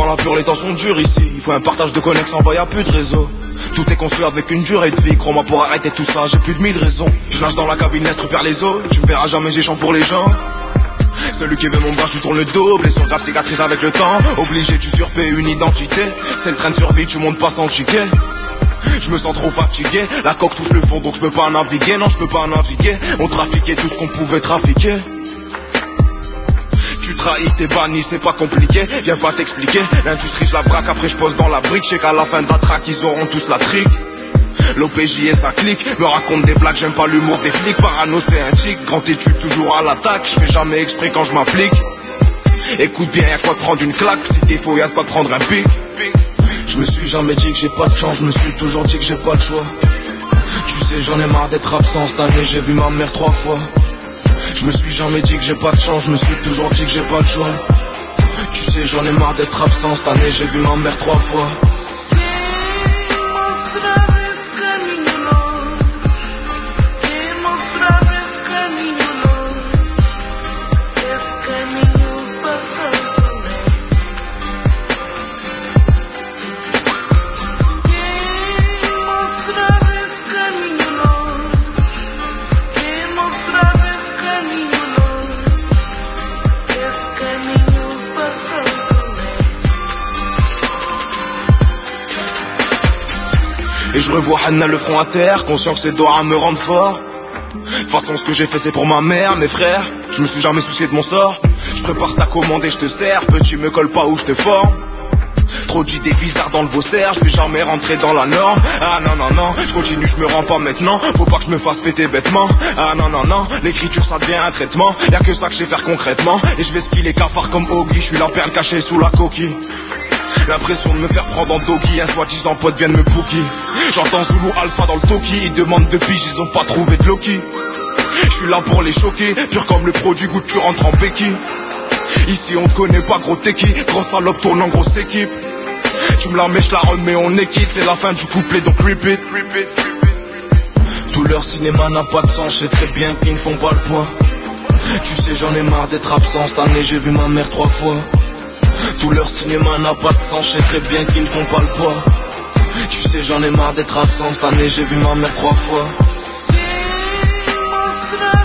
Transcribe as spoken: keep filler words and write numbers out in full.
dans la pure, les temps sont durs ici. Il faut un partage de connexion, bah y'a plus de réseau. Tout est construit avec une durée de vie. Crois-moi, pour arrêter tout ça, j'ai plus de mille raisons. Je nage dans la cabine, l'est perds les os. Tu me verras jamais, j'ai chant pour les gens. Celui qui veut mon bras, je lui tourne le dos. Blessure grave, cicatrice avec le temps. Obligé, tu surpayes une identité. C'est le train de survie, tu montes pas sans chiquer. Je me sens trop fatigué. La coque touche le fond, donc je peux pas naviguer. Non, je peux pas naviguer. On trafiquait tout ce qu'on pouvait trafiquer. Tu trahis, t'es banni, c'est pas compliqué. Viens pas t'expliquer. L'industrie, je la braque, après je pose dans la brique. Je sais qu'à la fin de la traque, ils auront tous la trique. L'O P J et sa clique me raconte des blagues, j'aime pas l'humour des flics. Parano c'est un tic, grand étude toujours à l'attaque. Je fais jamais exprès quand je m'applique. Écoute bien, y'a quoi de prendre une claque. Si t'es faux, y'a de quoi de prendre un pic. Je me suis jamais dit que j'ai pas de chance, je me suis toujours dit que j'ai pas de choix. Tu sais, j'en ai marre d'être absent, cette année j'ai vu ma mère trois fois. Je me suis jamais dit que j'ai pas de chance, je me suis toujours dit que j'ai pas de choix. Tu sais, j'en ai marre d'être absent, cette année j'ai vu ma mère trois fois. Et je revois Hanna le front à terre, conscient que ses doigts me rendent fort. De toute façon, ce que j'ai fait c'est pour ma mère, mes frères. Je me suis jamais soucié de mon sort. Je prépare ta commande et je te sers. Petit, me colle pas où je te forme. Trop d'idées bizarres dans le vaussaire, je vais jamais rentrer dans la norme. Ah non non non, je continue, je me rends pas maintenant. Faut pas que je me fasse péter bêtement. Ah non non non, l'écriture ça devient un traitement. Y'a que ça que je sais faire concrètement. Et je vais skier les cafards comme Oggy. Je suis la perle cachée sous la coquille. L'impression de me faire prendre en doggy. Un soi-disant pote vient de me bookie. J'entends Zulu Alpha dans le Toki. Ils demandent de pige, ils ont pas trouvé de Loki. Je suis là pour les choquer. Pur comme le produit, goût tu rentres en béquille. Ici on te connaît pas, gros t'es qui. Grosse salope tourne en grosse équipe. Tu me la mets, je la remets, on est quitte. C'est la fin du couplet, donc repeat. Tout leur cinéma n'a pas de sens. Je sais très bien qu'ils ne font pas le poids. Tu sais, j'en ai marre d'être absent. Cette année j'ai vu ma mère trois fois. Tout leur cinéma n'a pas de sens, je sais très bien qu'ils ne font pas le poids. Tu sais, j'en ai marre d'être absent, cette année j'ai vu ma mère trois fois.